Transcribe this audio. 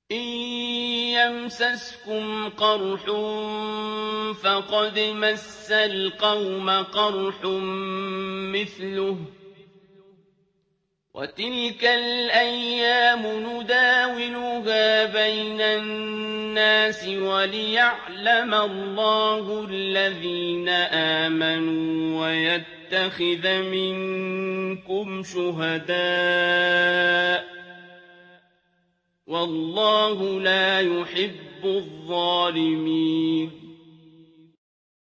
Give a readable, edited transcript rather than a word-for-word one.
إِن يَمْسَسْكُمْ قَرْحٌ فَقَدْ مَسَّ الْقَوْمَ قَرْحٌ مِّثْلُهُ ۚ وَتِلْكَ الْأَيَّامُ نُدَاوِلُهَا بَيْنَ النَّاسِ وَلِيَعْلَمَ اللَّهُ الَّذِينَ آمَنُوا وَيَتَّخِذَ مِنكُمْ شُهَدَاءَ ۗ وَاللَّهُ لَا يُحِبُّ الظَّالِمِينَ